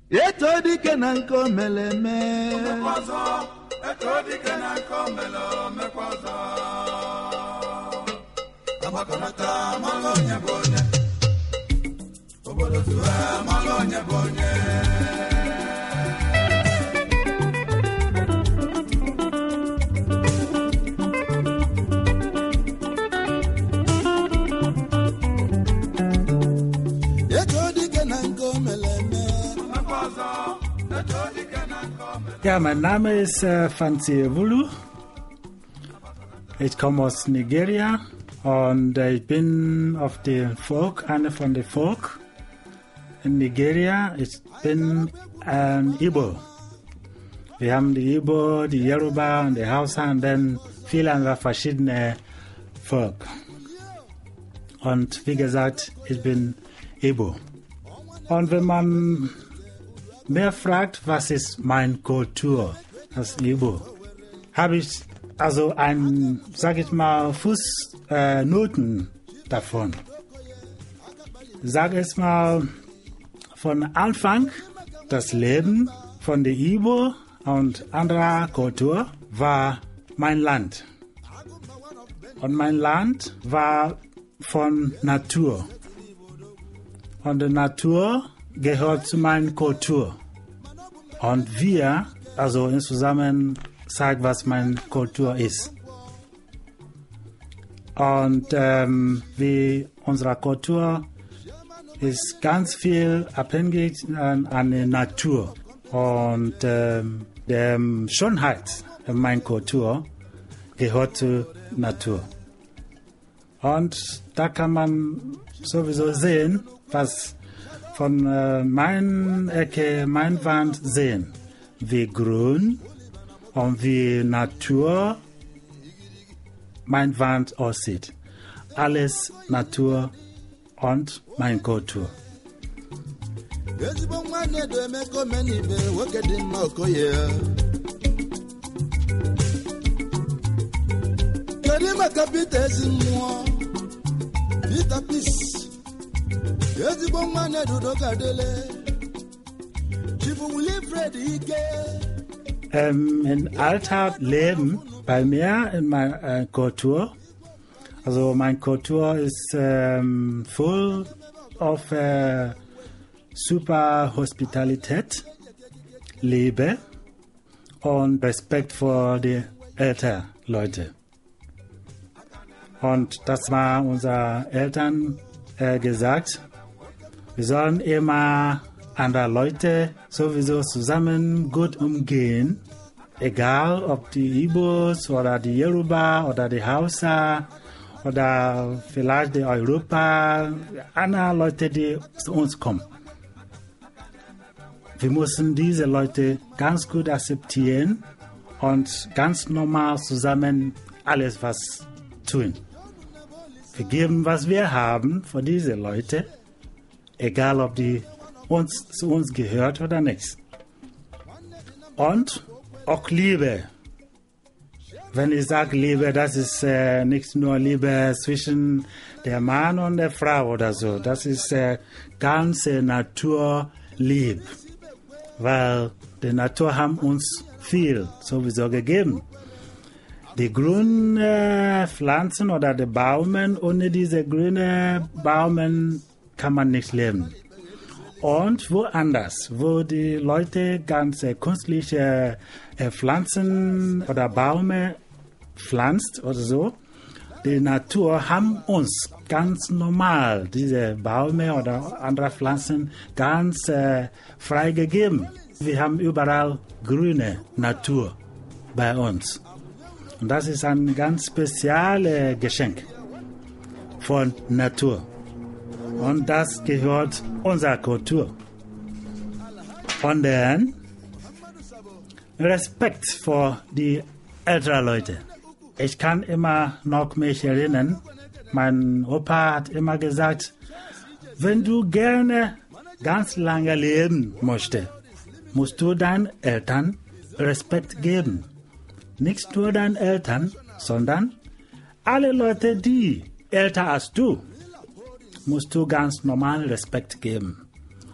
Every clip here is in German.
Eto dike na nko meleme Mekwazo, eto dike na nko mekwazo. Amakanata malonye bonye. Obodo tuwe malonye bonye. Ja, mein Name ist Fancy Wulu. Ich komme aus Nigeria und ich bin auf dem Volk, einer von den Volk in Nigeria. Ich bin ein Igbo. Wir haben die Igbo, die Yoruba und die Hausa und dann viele andere verschiedene Volk. Und wie gesagt, ich bin Igbo. Und wenn man mehr fragt, was ist meine Kultur als Igbo, habe ich also ein, sag ich mal, Fußnoten davon. Sag es mal, von Anfang das Leben von der Igbo und anderer Kultur war mein Land. Und mein Land war von Natur. Und die Natur gehört zu meiner Kultur. Und wir, also insgesamt, sagen, was meine Kultur ist. Und wie unsere Kultur ist ganz viel abhängig an der Natur. Und die Schönheit meiner Kultur gehört zur Natur. Und da kann man sowieso sehen, was von meiner Ecke, mein Wand sehen, wie grün und wie Natur mein Wand aussieht. Alles Natur und meine Kultur. Im Alltag leben bei mir in meiner Kultur. Also meine Kultur ist voll auf super Hospitalität, Liebe und Respekt vor die älteren Leute. Und das war unsere Eltern gesagt. Wir sollen immer andere Leute sowieso zusammen gut umgehen. Egal ob die Igbos oder die Yoruba oder die Hausa oder vielleicht die Europa, andere Leute, die zu uns kommen. Wir müssen diese Leute ganz gut akzeptieren und ganz normal zusammen alles was tun. Wir geben, was wir haben für diese Leute, egal ob die zu uns gehört oder nicht. Und auch Liebe. Wenn ich sage Liebe, das ist nicht nur Liebe zwischen der Mann und der Frau oder so. Das ist ganze Naturlieb. Weil die Natur haben uns viel sowieso gegeben. Die grünen Pflanzen oder die Bäume, ohne diese grünen Bäume kann man nicht leben. Und woanders, wo die Leute ganz künstliche Pflanzen oder Bäume pflanzt oder so, die Natur haben uns ganz normal diese Bäume oder andere Pflanzen ganz frei gegeben. Wir haben überall grüne Natur bei uns. Und das ist ein ganz spezielles Geschenk von Natur. Und das gehört unserer Kultur. Und dann Respekt vor die älteren Leute. Ich kann immer noch mich erinnern, mein Opa hat immer gesagt, wenn du gerne ganz lange leben möchtest, musst du deinen Eltern Respekt geben. Nicht nur deinen Eltern, sondern alle Leute, die älter als du, musst du ganz normal Respekt geben.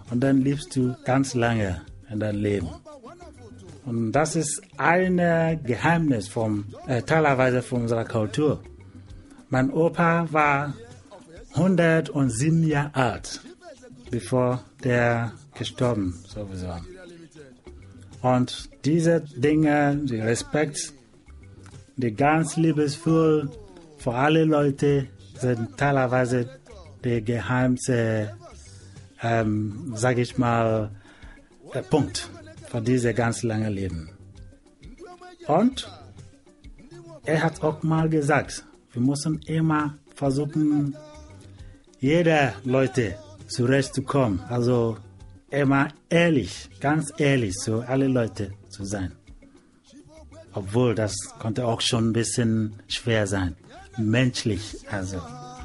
und dann lebst du ganz lange in deinem Leben. Und das ist ein Geheimnis teilweise von unserer Kultur. Mein Opa war 107 Jahre alt, bevor der gestorben sowieso. Und diese Dinge, die Respekt, die ganz liebevoll für alle Leute, sind teilweise der geheimste, sage ich mal, Punkt für dieses ganz lange Leben. Und er hat auch mal gesagt, wir müssen immer versuchen, jeder Leute zurechtzukommen. Also immer ehrlich, ganz ehrlich zu alle Leute zu sein. Obwohl, das konnte auch schon ein bisschen schwer sein. Menschlich, also.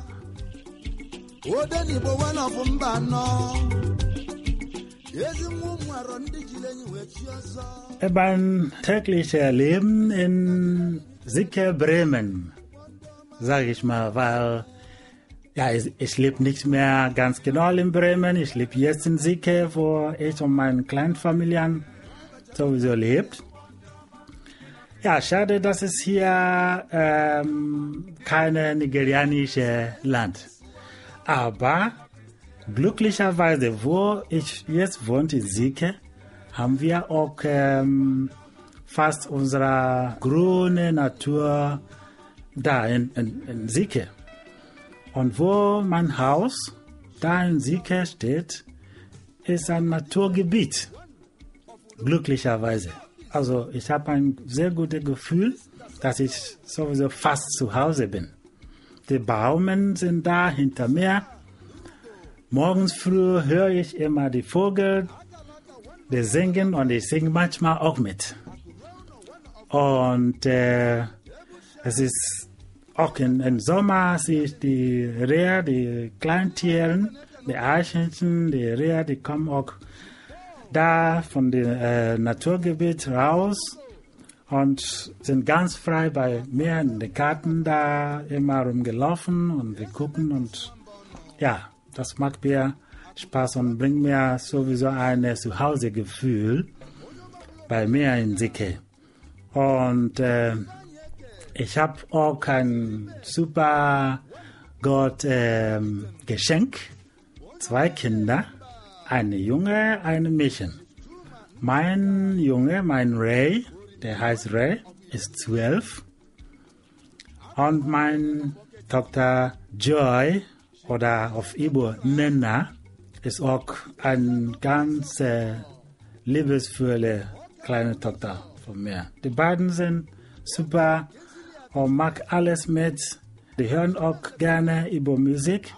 Mein tägliches Leben in Sieke Bremen, sage ich mal, weil ja, ich lebe nicht mehr ganz genau in Bremen. Ich lebe jetzt in Sieke, wo ich und meine Kleinfamilien sowieso lebt. Ja, schade, dass es hier keine nigerianische Land. Aber glücklicherweise, wo ich jetzt wohne, in Sieke, haben wir auch fast unsere grüne Natur da in Sieke. Und wo mein Haus da in Sieke steht, ist ein Naturgebiet. Glücklicherweise. Also ich habe ein sehr gutes Gefühl, dass ich sowieso fast zu Hause bin. Die Baumen sind da hinter mir. Morgens früh höre ich immer die Vögel, die singen und ich singe manchmal auch mit. Und es ist auch im Sommer sehe ich die Rehe, die Kleintieren, die Eichhörnchen, die Rehe, die kommen auch da von dem Naturgebiet raus und sind ganz frei bei mir in den Garten da immer rumgelaufen und wir gucken und ja, das macht mir Spaß und bringt mir sowieso ein Zuhausegefühl bei mir in Sieke. Und ich habe auch ein super Gott Geschenk, 2 Kinder. Eine Junge, eine Mädchen. Mein Junge, mein Ray, der heißt Ray, ist 12. Und meine Tochter Joy, oder auf Igbo Nena, ist auch eine ganz liebevolle kleine Tochter von mir. Die beiden sind super und mag alles mit. Die hören auch gerne Igbo Musik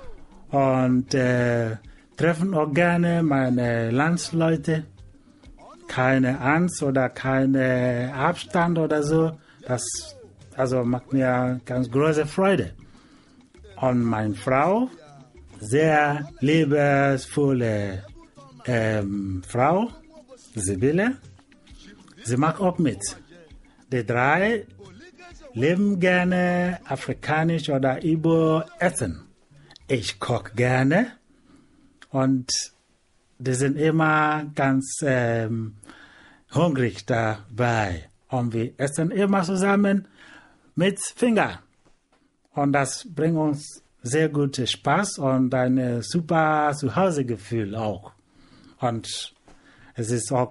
und treffen auch gerne meine Landsleute. Keine Angst oder keine Abstand oder so. Das also macht mir ganz große Freude. Und meine Frau, sehr liebevolle Frau, Sibylle, sie mag auch mit. Die 3 leben gerne afrikanisch oder Igbo essen. Ich koche gerne. Und die sind immer ganz hungrig dabei. Und wir essen immer zusammen mit Finger. Und das bringt uns sehr gut Spaß und ein super Zuhausegefühl auch. Und es ist auch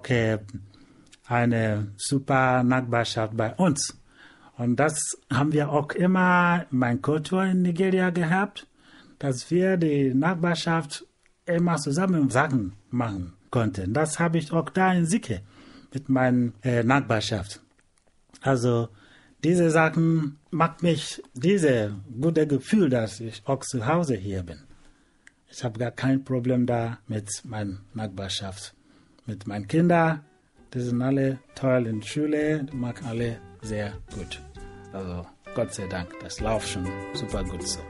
eine super Nachbarschaft bei uns. Und das haben wir auch immer in meiner Kultur in Nigeria gehabt, dass wir die Nachbarschaft immer zusammen Sachen machen konnten. Das habe ich auch da in Sieke mit meiner Nachbarschaft. Also diese Sachen macht mich dieses gute Gefühl, dass ich auch zu Hause hier bin. Ich habe gar kein Problem da mit meiner Nachbarschaft. Mit meinen Kindern, die sind alle toll in der Schule, die mag alle sehr gut. Also Gott sei Dank, das läuft schon super gut so.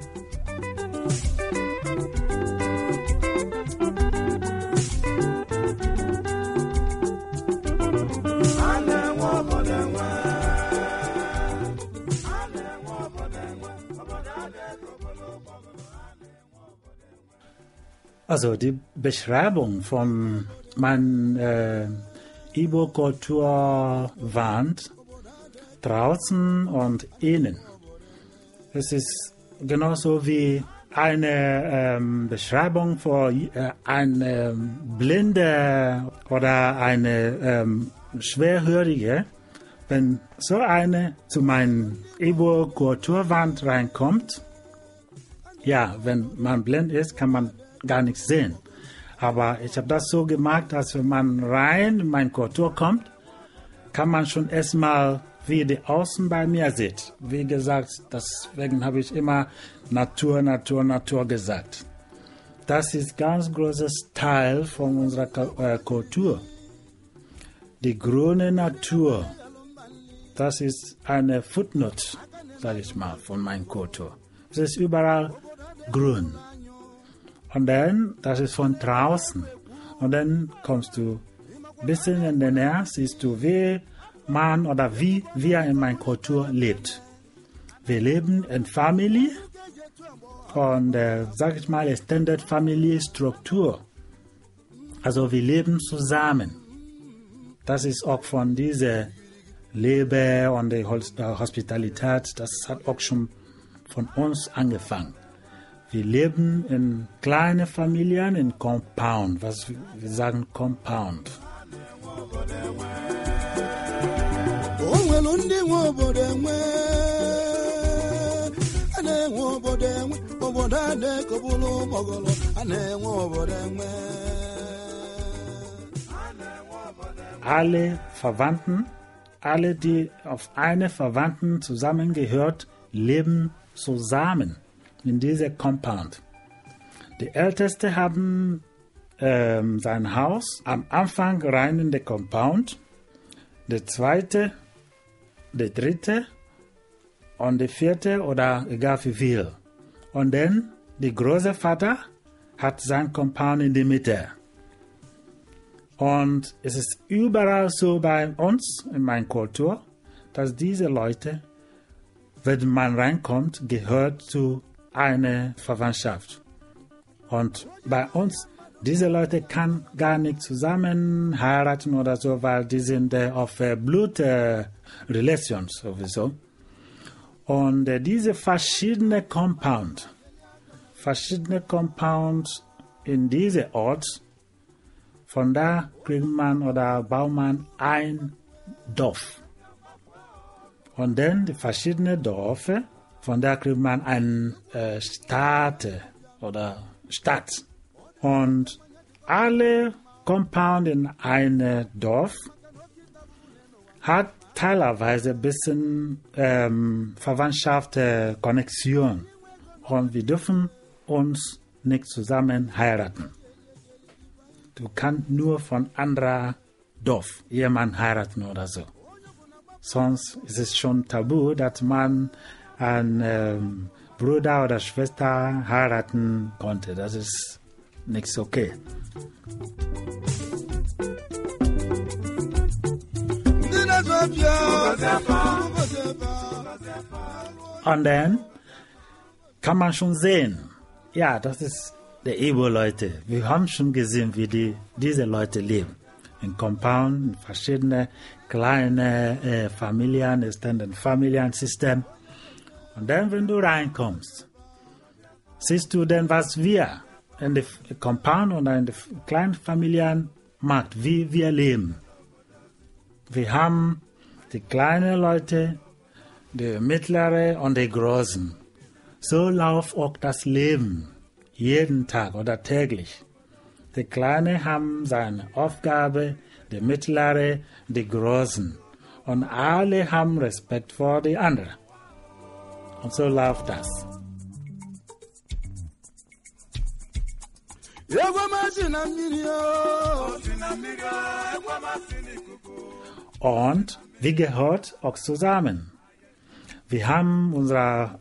Also die Beschreibung von meiner Igbo-Kulturwand draußen und innen. Es ist genauso wie eine Beschreibung für eine Blinde oder eine Schwerhörige. Wenn so eine zu meiner Igbo-Kulturwand reinkommt, ja, wenn man blind ist, kann man gar nichts sehen. Aber ich habe das so gemacht, dass wenn man rein in meine Kultur kommt, kann man schon erstmal, wie die Außen bei mir sieht. Wie gesagt, deswegen habe ich immer Natur, Natur, Natur gesagt. Das ist ein ganz großes Teil von unserer Kultur. Die grüne Natur, das ist eine Footnote, sage ich mal, von meiner Kultur. Es ist überall grün. Und dann, das ist von draußen. Und dann kommst du ein bisschen in der Nähe, siehst du, wie man oder wie wir in meiner Kultur lebt. Wir leben in Familie und, sag ich mal, Extended Family Struktur. Also wir leben zusammen. Das ist auch von dieser Liebe und der Hospitalität, das hat auch schon von uns angefangen. Wir leben in kleinen Familien, in Compound, was wir sagen Compound. Alle Verwandten, alle, die auf eine Verwandten zusammengehört, leben zusammen in dieser Compound. Die Ältesten haben sein Haus am Anfang rein in den Compound, der zweite, der dritte und der vierte oder egal wie viel. Und dann der Großvater hat sein Compound in der Mitte. Und es ist überall so bei uns, in meiner Kultur, dass diese Leute, wenn man reinkommt, gehört zu einer Verwandtschaft. Und bei uns, diese Leute kann gar nicht zusammen heiraten oder so, weil die sind auf Blut-Relations sowieso. Und diese verschiedenen Compounds in diesem Ort, von da kriegt man oder baut man ein Dorf. Und dann die verschiedenen Dörfer, von da kriegt man eine Stadt oder Stadt. Und alle Compound in einem Dorf hat teilweise ein bisschen Verwandtschaft, Konnexion. Und wir dürfen uns nicht zusammen heiraten. Du kannst nur von anderem Dorf jemanden heiraten oder so. Sonst ist es schon tabu, dass man einen Bruder oder Schwester heiraten konnte. Das ist nichts okay. Und dann kann man schon sehen, ja, das ist der Igbo-Leute. Wir haben schon gesehen, wie diese Leute leben. In Compound, in verschiedene kleine Familien, Extended Familiensystem. Und dann, wenn du reinkommst, siehst du dann, was wir in der Compound und in den kleinen Familien macht, wie wir leben. Wir haben die kleinen Leute, die mittleren und die großen. So läuft auch das Leben, jeden Tag oder täglich. Die Kleinen haben seine Aufgabe, die Mittleren, die Großen. Und alle haben Respekt vor die anderen. Und so läuft das. Und wir gehört auch zusammen. Wir haben unser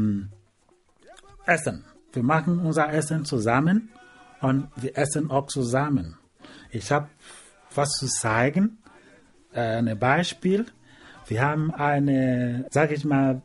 Essen. Wir machen unser Essen zusammen und wir essen auch zusammen. Ich habe was zu zeigen, ein Beispiel. Wir haben eine, sage ich mal,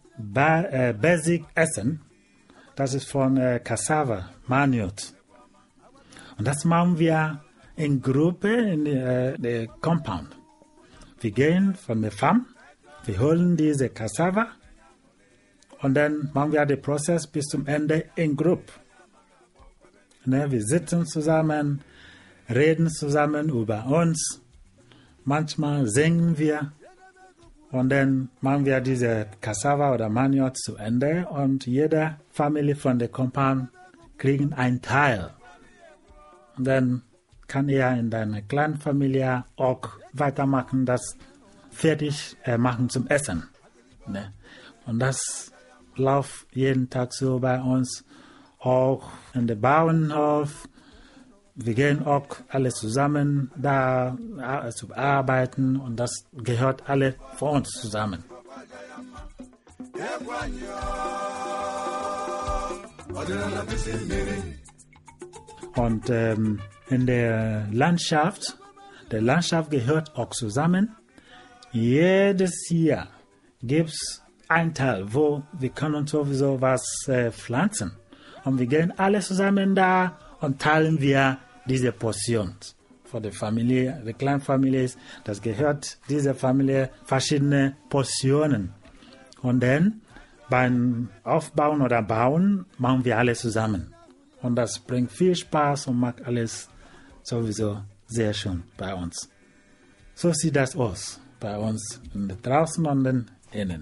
Basic Essen. Das ist von Cassava, Maniot. Und das machen wir in Gruppe in der Compound. Wir gehen von der Farm, wir holen diese Cassava und dann machen wir den Prozess bis zum Ende in Gruppe. Ne, wir sitzen zusammen, reden zusammen über uns, manchmal singen wir und dann machen wir diese Cassava oder Maniok zu Ende und jede Familie von der Compound kriegt einen Teil. Und dann kann er in deiner kleinen Familie auch weitermachen, das fertig machen zum Essen. Ne? Und das läuft jeden Tag so bei uns, auch in der Bauernhof. Wir gehen auch alle zusammen da zu arbeiten und das gehört alle für uns zusammen. Und in der Landschaft gehört auch zusammen. Jedes Jahr gibt es einen Teil, wo wir können sowieso was pflanzen. Und wir gehen alle zusammen da und teilen wir diese Portion. Für die Familie, die Kleinfamilie, das gehört dieser Familie verschiedene Portionen. Und dann beim Aufbauen oder Bauen machen wir alles zusammen. Und das bringt viel Spaß und macht alles sowieso sehr schön bei uns. So sieht das aus bei uns draußen und innen.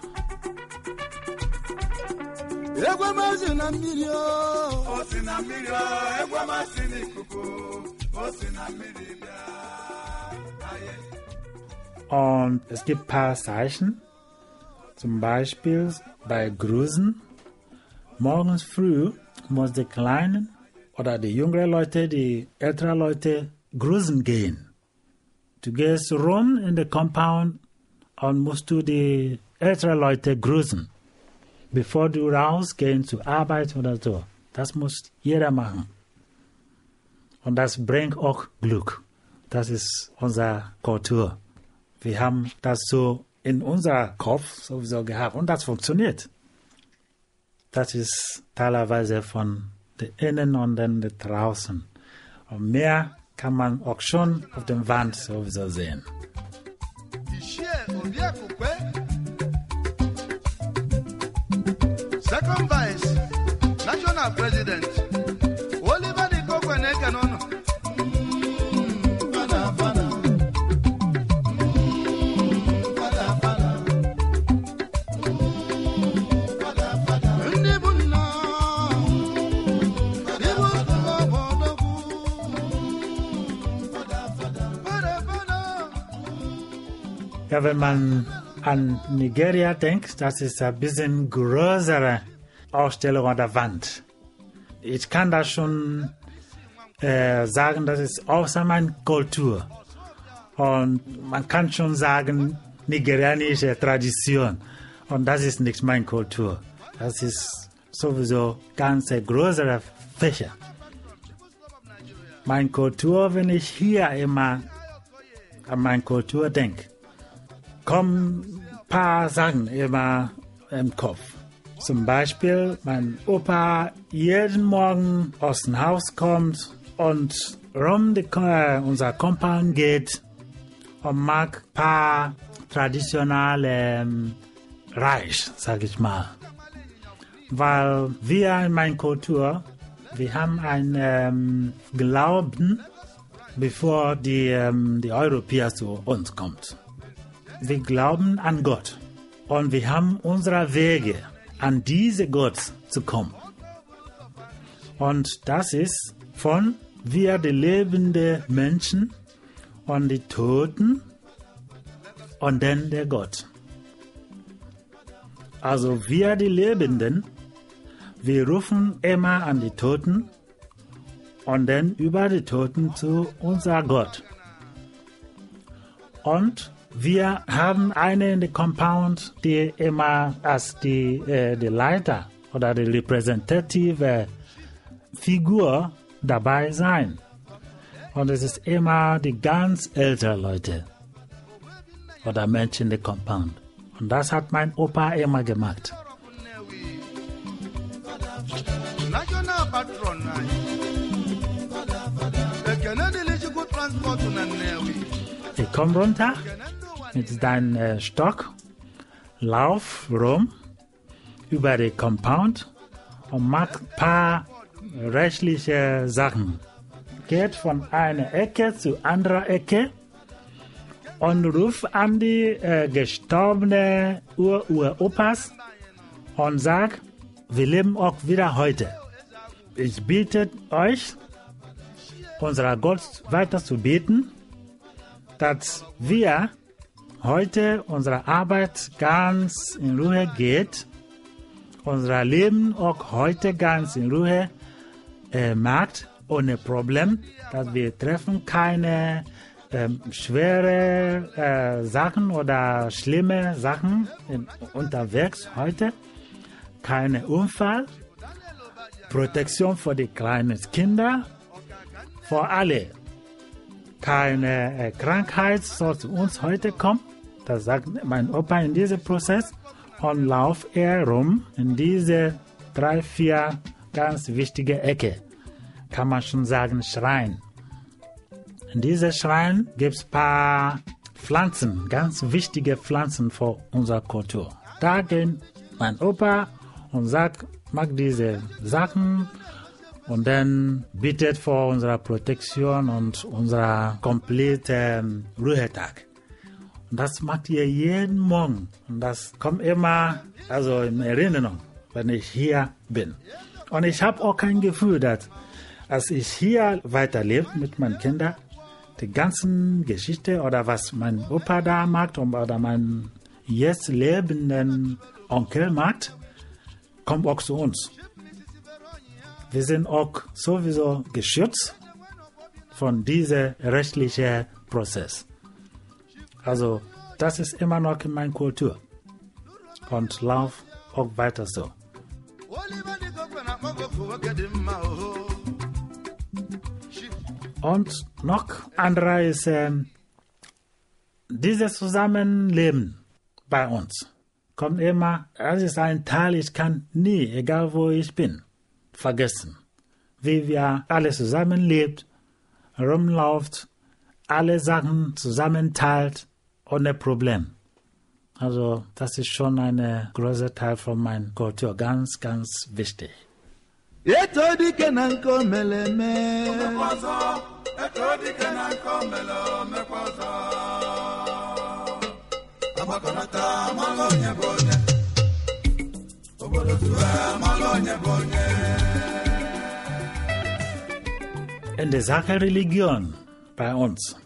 Und es gibt ein paar Zeichen, zum Beispiel bei Grüßen. Morgens früh muss die Kleinen oder die jüngeren Leute, die älteren Leute grüßen gehen. Du gehst rum in der Compound und musst du die älteren Leute grüßen, bevor du rausgehst zur Arbeit oder so. Das muss jeder machen. Und das bringt auch Glück. Das ist unsere Kultur. Wir haben das so in unserem Kopf sowieso gehabt und das funktioniert. Das ist teilweise von der Innen und dann der draußen. Und mehr kann man auch schon auf der Wand sowieso sehen. Second Vice, National President, Oliver Di Kokweneke Nono. Ja, wenn man an Nigeria denkt, das ist ein bisschen größere Ausstellung an der Wand. Ich kann das schon sagen, das ist außer meiner Kultur. Und man kann schon sagen, nigerianische Tradition. Und das ist nicht meine Kultur. Das ist sowieso ganz größere Fächer. Meine Kultur, wenn ich hier immer an meine Kultur denke, kommen ein paar Sachen immer im Kopf. Zum Beispiel, mein Opa jeden Morgen aus dem Haus kommt und unser Compound geht und macht ein paar traditionelle Reich, sag ich mal. Weil wir in meiner Kultur, wir haben einen Glauben, bevor die Europäer zu uns kommen. Wir glauben an Gott und wir haben unsere Wege, an diese Gott zu kommen. Und das ist von wir die lebenden Menschen und die Toten und dann der Gott. Also wir die Lebenden, wir rufen immer an die Toten und dann über die Toten zu unser Gott. Und wir haben eine in der Compound, die immer als die Leiter oder die repräsentative Figur dabei sein. Und es ist immer die ganz älteren Leute oder Menschen in der Compound. Und das hat mein Opa immer gemacht. National Patron, transport na Nnewi. Ich komm runter mit deinem Stock, lauf rum über den Compound und mach ein paar rechtliche Sachen. Geht von einer Ecke zu anderer Ecke und ruf an die gestorbene Uropas und sag, wir leben auch wieder heute. Ich bitte euch, unserer Gott weiter zu beten, dass wir heute unsere Arbeit ganz in Ruhe geht, unser Leben auch heute ganz in Ruhe macht, ohne Problem, dass wir treffen keine schwere Sachen oder schlimme Sachen unterwegs heute, keine Unfall, Protektion für die kleinen Kinder, für alle. Keine Krankheit soll zu uns heute kommen. Das sagt mein Opa in diesem Prozess. Und lauf er rum in diese 3, 4 ganz wichtige Ecke. Kann man schon sagen, Schrein. In diesem Schrein gibt es ein paar Pflanzen, ganz wichtige Pflanzen für unsere Kultur. Da geht mein Opa und sagt, mach diese Sachen und dann bittet für unsere Protektion und unser kompletten Ruhetag. Und das macht ihr jeden Morgen. Und das kommt immer in Erinnerung, wenn ich hier bin. Und ich habe auch kein Gefühl, dass, als ich hier weiterlebe mit meinen Kindern, die ganzen Geschichte oder was mein Opa da macht oder mein jetzt lebenden Onkel macht, kommt auch zu uns. Wir sind auch sowieso geschützt von diesem rechtlichen Prozess. Also, das ist immer noch in meiner Kultur. Und lauf auch weiter so. Und noch anderer ist dieses Zusammenleben bei uns. Kommt immer, das ist ein Teil, ich kann nie, egal wo ich bin, vergessen. Wie wir alle zusammenlebt, rumläuft, alle Sachen zusammenteilt, ohne Problem. Also das ist schon ein großer Teil von meiner Kultur, ganz, ganz wichtig. Etodike na nko meleme. In der Sache Religion bei uns.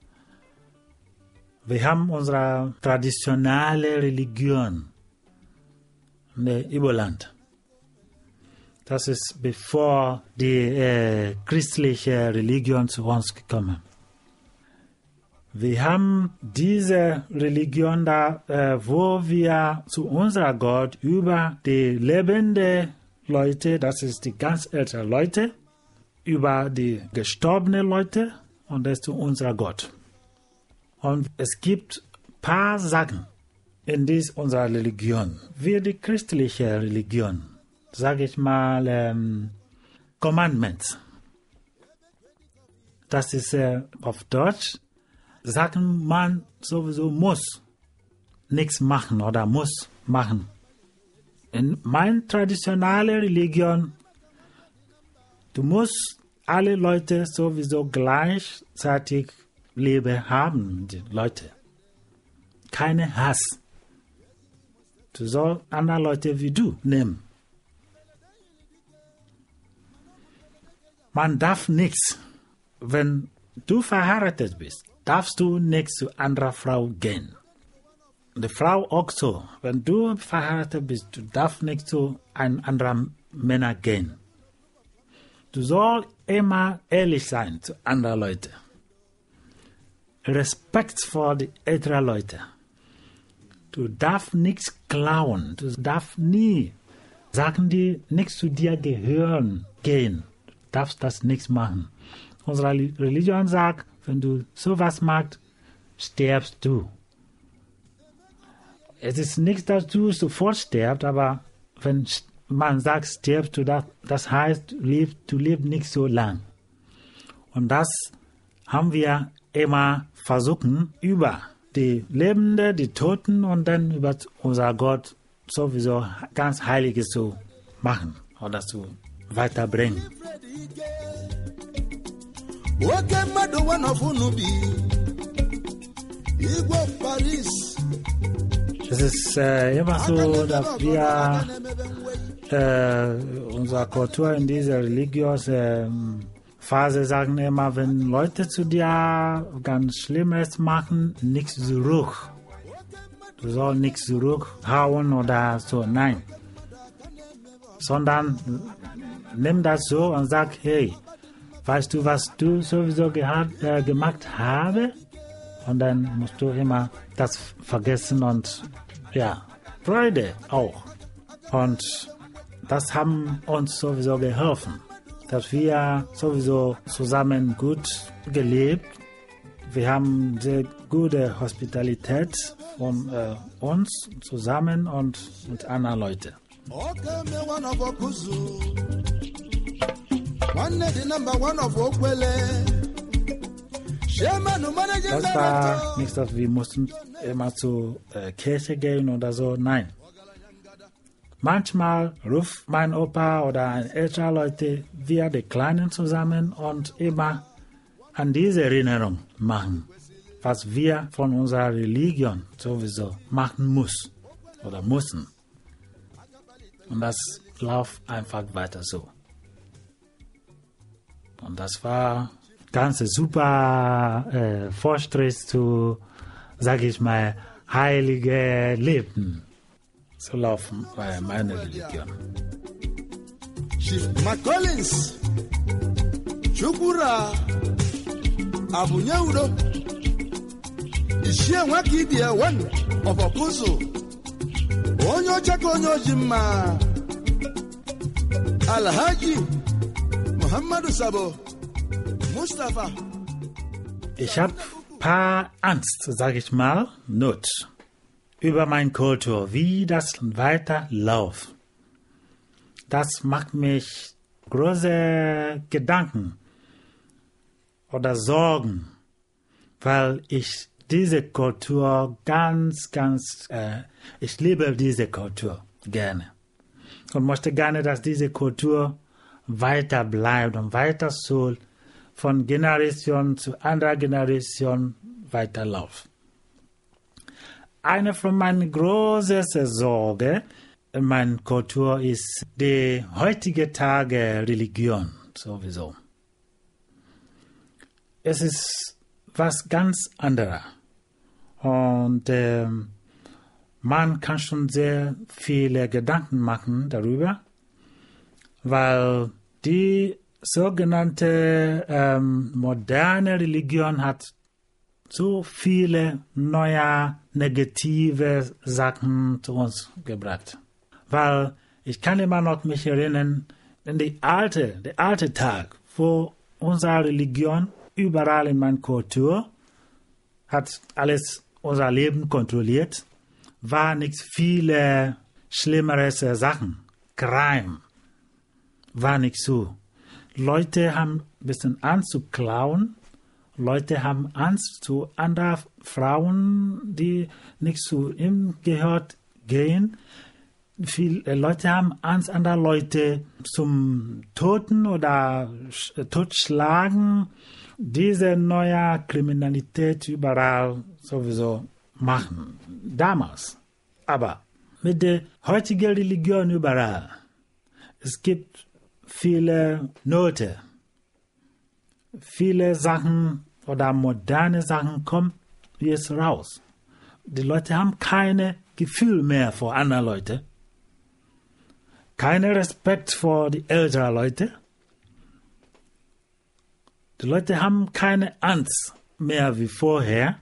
Wir haben unsere traditionelle Religion in der Iboland. Das ist bevor die christliche Religion zu uns gekommen. Wir haben diese Religion da, wo wir zu unserer Gott über die lebenden Leute, das ist die ganz älteren Leute, über die gestorbenen Leute und das ist zu unserer Gott. Und es gibt ein paar Sachen in unserer Religion, wie die christliche Religion, sage ich mal, Commandments. Das ist auf Deutsch, sagen man sowieso muss nichts machen oder muss machen. In meiner traditionellen Religion, du musst alle Leute sowieso gleichzeitig Liebe haben, die Leute. Keine Hass. Du sollst andere Leute wie du nehmen. Man darf nichts. Wenn du verheiratet bist, darfst du nicht zu anderer Frau gehen. Die Frau auch so. Wenn du verheiratet bist, du darfst nicht zu einem anderen Männer gehen. Du sollst immer ehrlich sein zu anderen Leuten. Respekt vor die älteren Leute. Du darfst nichts klauen. Du darfst nie Sachen, die nicht zu dir gehören, gehen. Du darfst das nicht machen. Unsere Religion sagt, wenn du sowas machst, stirbst du. Es ist nicht, dass du sofort stirbst, aber wenn man sagt, stirbst du, das heißt, du lebst nicht so lang. Und das haben wir immer versuchen, über die Lebenden, die Toten und dann über unser Gott sowieso ganz Heiliges zu machen oder zu weiterbringen. Es ist immer so, dass wir unsere Kultur in dieser religiösen Phase sagen immer, wenn Leute zu dir ganz Schlimmes machen, nichts zurück. Du sollst nichts zurückhauen oder so, nein. Sondern nimm das so und sag, hey, weißt du, was du sowieso gemacht habe? Und dann musst du immer das vergessen und ja, Freude auch. Und das haben uns sowieso geholfen, dass wir sowieso zusammen gut gelebt. Wir haben sehr gute Hospitalität von uns zusammen und mit anderen Leuten. Das war nicht, dass wir mussten immer zur Kirche gehen oder so, nein. Manchmal ruft mein Opa oder ein älterer Leute, wir die Kleinen zusammen und immer an diese Erinnerung machen, was wir von unserer Religion sowieso machen müssen oder müssen. Und das läuft einfach weiter so. Und das war ganz super Vorstrich zu, sag ich mal, heilige Leben. So laufen meine Religion. Chief McCollins, Chukura, Abunyaudo, Ishia Wakidia, one of Okusu, Onyo Chakonyo Jimma, Alhaji, Muhammadu Sabo, Mustafa. Ich habe paar Angst, sag ich mal, Not über meine Kultur, wie das weiterläuft. Das macht mich große Gedanken oder Sorgen, weil ich diese Kultur ich liebe diese Kultur gerne und möchte gerne, dass diese Kultur weiter bleibt und weiter soll von Generation zu anderer Generation weiterläuft. Eine von meinen großen Sorgen in meiner Kultur ist die heutige Tage Religion sowieso. Es ist was ganz anderes. Und man kann schon sehr viele Gedanken machen darüber, weil die sogenannte moderne Religion hat so viele neue negative Sachen zu uns gebracht. Weil ich kann immer noch mich erinnern, in der alte Tag, wo unsere Religion überall in meiner Kultur hat alles unser Leben kontrolliert, war nicht viele schlimmere Sachen. Crime war nicht so. Leute haben ein bisschen Angst zu klauen. Leute haben Angst zu anderen Frauen, die nicht zu ihm gehört, gehen. Viele Leute haben Angst, andere Leute zum Toten oder totschlagen. Diese neue Kriminalität überall sowieso machen. Damals. Aber mit der heutigen Religion überall. Es gibt viele Note. Viele Sachen oder moderne Sachen kommen jetzt raus. Die Leute haben keine Gefühl mehr vor anderen Leuten. Keinen Respekt vor die älteren Leute. Die Leute haben keine Angst mehr wie vorher.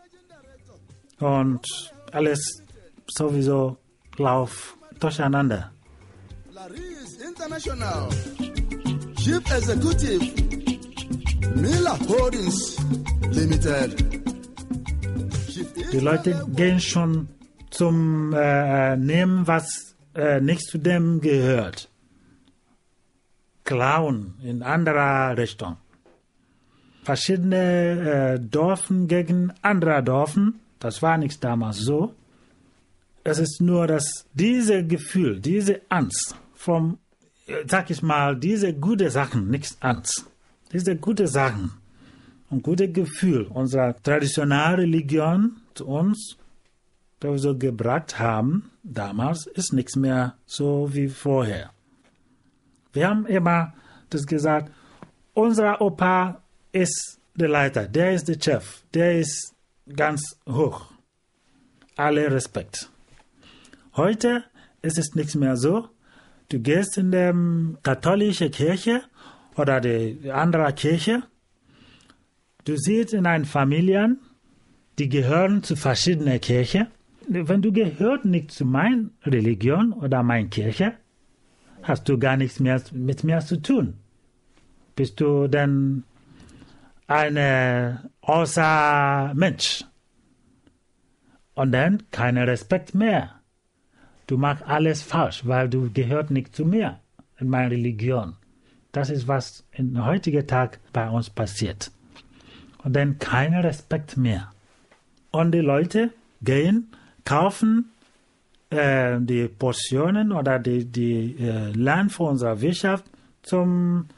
Und alles sowieso läuft durcheinander. Laris International Chief Executive Miller Holdings Limited. Die Leute gehen schon zum Nehmen, was nicht zu dem gehört. Klauen in anderer Richtung. verschiedene Dörfen gegen andere Dörfen. Das war nichts damals so. Es ist nur, dass diese Gefühl, diese Angst vom, sag ich mal, diese gute Sachen, nichts Angst, diese gute Sachen und gute Gefühl unserer traditionellen Religion zu uns, die wir so gebracht haben, damals ist nichts mehr so wie vorher. Wir haben immer das gesagt, unser Opa ist der Leiter, der ist der Chef, der ist ganz hoch. Alle Respekt. Heute ist es nichts mehr so. Du gehst in die katholische Kirche oder die andere Kirche. Du siehst in einen Familien, die gehören zu verschiedenen Kirchen. Wenn du gehört nicht zu meiner Religion oder meiner Kirche, hast du gar nichts mehr mit mir zu tun. Bist du denn ein außer Mensch? Und dann kein Respekt mehr. Du machst alles falsch, weil du gehört nicht zu mir, in meiner Religion. Das ist, was im heutigen Tag bei uns passiert. Und dann kein Respekt mehr. Und die Leute gehen, kaufen die Portionen oder die Land für unsere Wirtschaft zum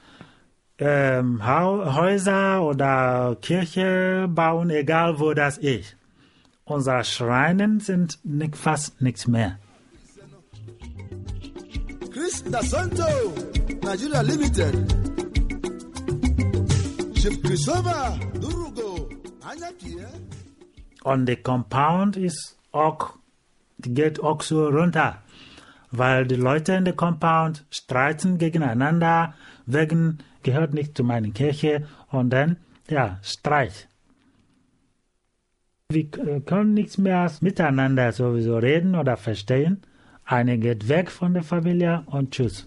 Häuser oder Kirche bauen, egal wo das ist. Unsere Schreine sind fast nichts mehr. Chris Da Santo, Nigeria Limited. Chief Christopher Durugo, Anyaki. Und der Compound ist auch, geht auch so runter, weil die Leute in der Compound streiten gegeneinander, wegen gehört nicht zu meiner Kirche und dann, ja, Streit. Wir können nichts mehr miteinander sowieso reden oder verstehen. Einer geht weg von der Familie und tschüss.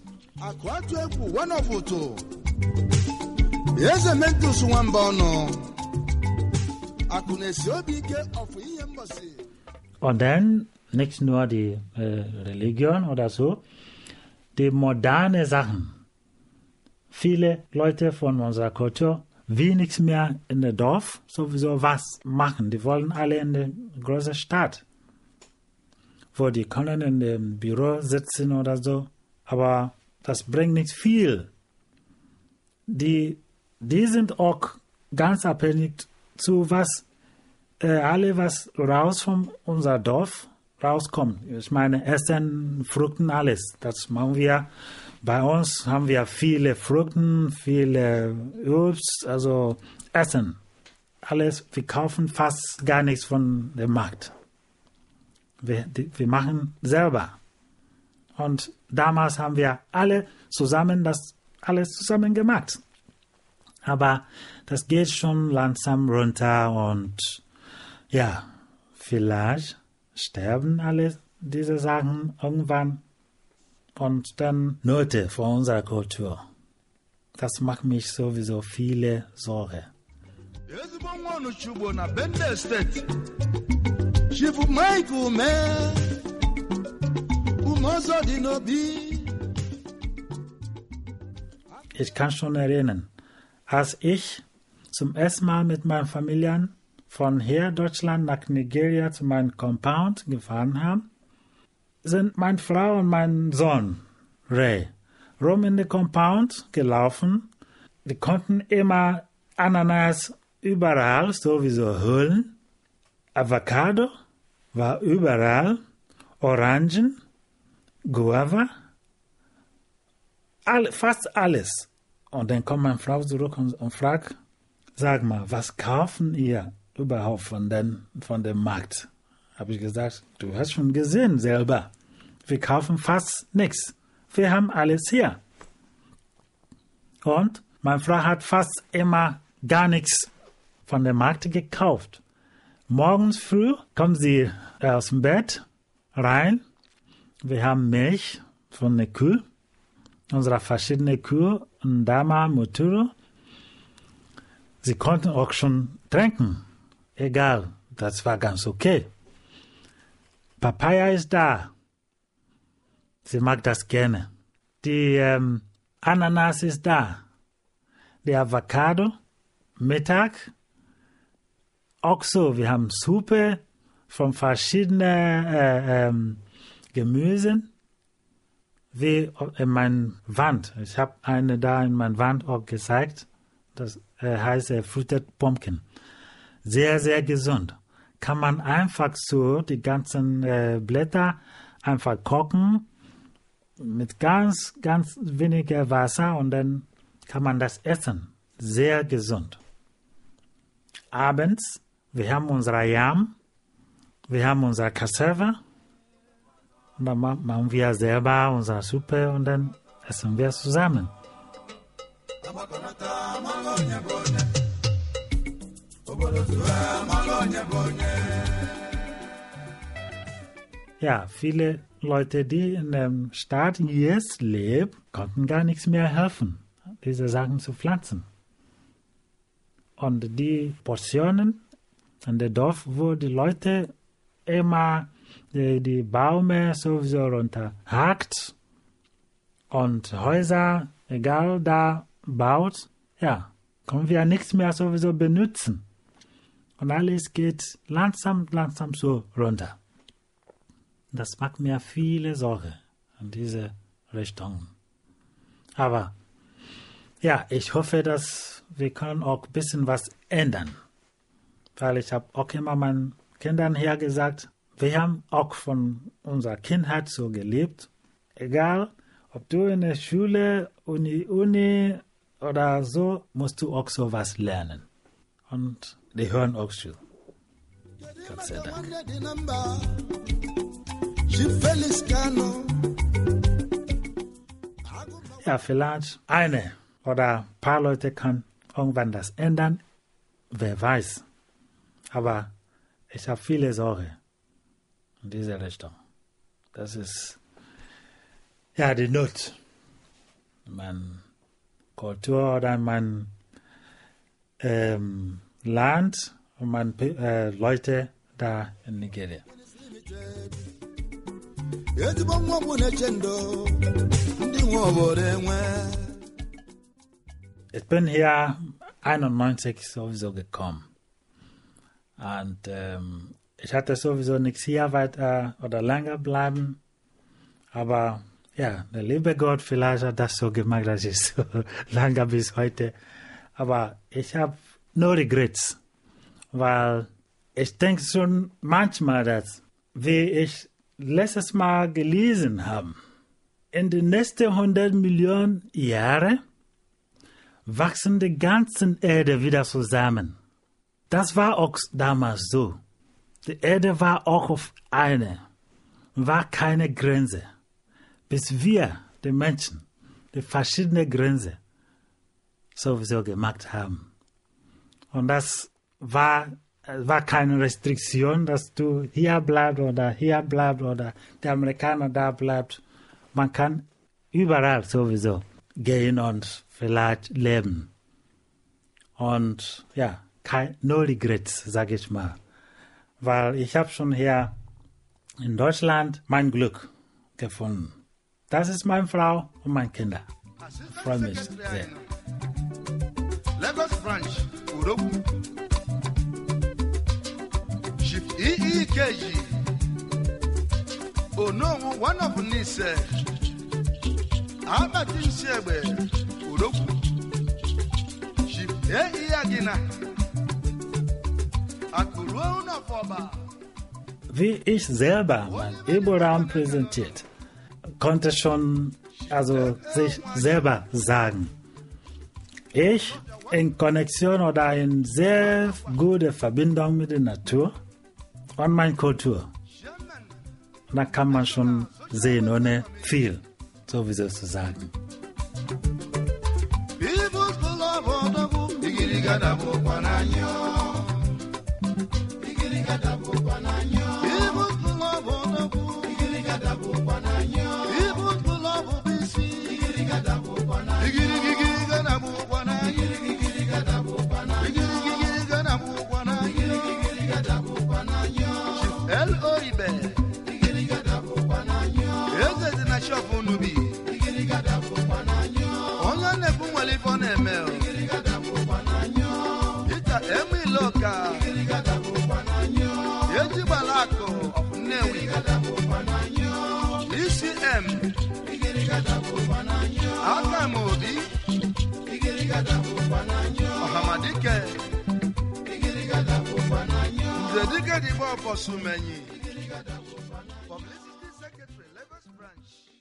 Und dann nicht nur die Religion oder so, die moderne Sachen. Viele Leute von unserer Kultur will nichts mehr in der Dorf sowieso was machen. Die wollen alle in der großen Stadt, wo die können in dem Büro sitzen oder so. Aber das bringt nicht viel. Die sind auch ganz abhängig zu was, alle was raus von unser Dorf rauskommt. Ich meine, Essen, Früchten, alles. Das machen wir. Bei uns haben wir viele Früchten, viele Obst, also Essen. Alles, wir kaufen fast gar nichts von dem Markt. Wir machen selber. Und damals haben wir alle zusammen alles zusammen gemacht. Aber das geht schon langsam runter und ja, vielleicht sterben alle diese Sachen irgendwann und dann Note für unsere Kultur. Das macht mich sowieso viele Sorgen. Ich kann schon erinnern, als ich zum ersten Mal mit meinen Familien von hier Deutschland nach Nigeria zu meinem Compound gefahren haben, sind meine Frau und mein Sohn Ray rum in den Compound gelaufen. Wir konnten immer Ananas überall sowieso holen. Avocado war überall, Orangen, Guava, fast alles. Und dann kommt meine Frau zurück und fragt, sag mal, was kaufen ihr überhaupt von dem Markt? Habe ich gesagt, du hast schon gesehen selber. Wir kaufen fast nichts. Wir haben alles hier. Und meine Frau hat fast immer gar nichts von dem Markt gekauft. Morgens früh kommt sie aus dem Bett rein. Wir haben Milch von der Kuh, unserer verschiedenen Kühe, Ndama, Muturu. Sie konnten auch schon trinken. Egal, das war ganz okay. Papaya ist da. Sie mag das gerne. Die Ananas ist da. Die Avocado Mittag auch so. Wir haben Suppe von verschiedenen Gemüsen, wie in meiner Wand. Ich habe eine da in meiner Wand auch gezeigt. Das heißt Fruited Pumpkin. Sehr, sehr gesund. Kann man einfach so die ganzen Blätter einfach kochen mit ganz, ganz weniger Wasser und dann kann man das essen. Sehr gesund. Abends, wir haben unsere Yam, wir haben unsere Cassava und dann machen wir selber unsere Suppe und dann essen wir zusammen. Ja, viele Leute, die in der Stadt jetzt leben, konnten gar nichts mehr helfen, diese Sachen zu pflanzen. Und die Portionen in der Dorf, wo die Leute immer die Bäume sowieso runterhackt und Häuser, egal, da baut, ja, können wir nichts mehr sowieso benutzen. Und alles geht langsam so runter. Das macht mir viele Sorge in diese Richtung. Aber ja, ich hoffe, dass wir können auch ein bisschen was ändern. Weil ich habe auch immer meinen Kindern hier gesagt, wir haben auch von unserer Kindheit so gelebt. Egal, ob du in der Schule, Uni oder so, musst du auch so was lernen. Und die hören auch zu. Gott sei Dank. Ja, vielleicht eine oder ein paar Leute können irgendwann das ändern. Wer weiß. Aber ich habe viele Sorge in diese Richtung. Das ist ja die Not. Meine Kultur oder mein Land und meine Leute da in Nigeria. Ich bin hier 91 sowieso gekommen. Und ich hatte sowieso nichts hier weiter oder länger bleiben. Aber ja, der liebe Gott vielleicht hat das so gemacht, dass ich so lange bis heute. Aber ich habe no regrets. Weil ich denke schon manchmal, dass, wie ich letztes Mal gelesen habe, in den nächsten 100 Millionen Jahren wachsen die ganzen Erde wieder zusammen. Das war auch damals so. Die Erde war auch auf eine, war keine Grenze. Bis wir, die Menschen, die verschiedenen Grenzen sowieso gemacht haben. Und das war keine Restriktion, dass du hier bleibst oder der Amerikaner da bleibt. Man kann überall sowieso gehen und vielleicht leben. Und ja, no regrets, sage ich mal. Weil ich habe schon hier in Deutschland mein Glück gefunden. Das ist meine Frau und meine Kinder. Ich freue mich sehr. Lagos Branch, Uroku. Chief EEKG. Oh no, one of Nise. Abatin Sebe, Uroku. Chief EEAGina. Akurona Foba. Wie ich selber mein Ebo-Raum präsentiert, konnte schon sich selber sagen. Ich in Konnexion oder in sehr gute Verbindung mit der Natur und meiner Kultur. Da kann man schon sehen, ohne viel, sowieso zu sagen. Africa. Eji Balako of Newi. ECM. Akamobi. Ohamadike. Zedike Dibo Posumeni. Publicity Secretary, Lagos Branch.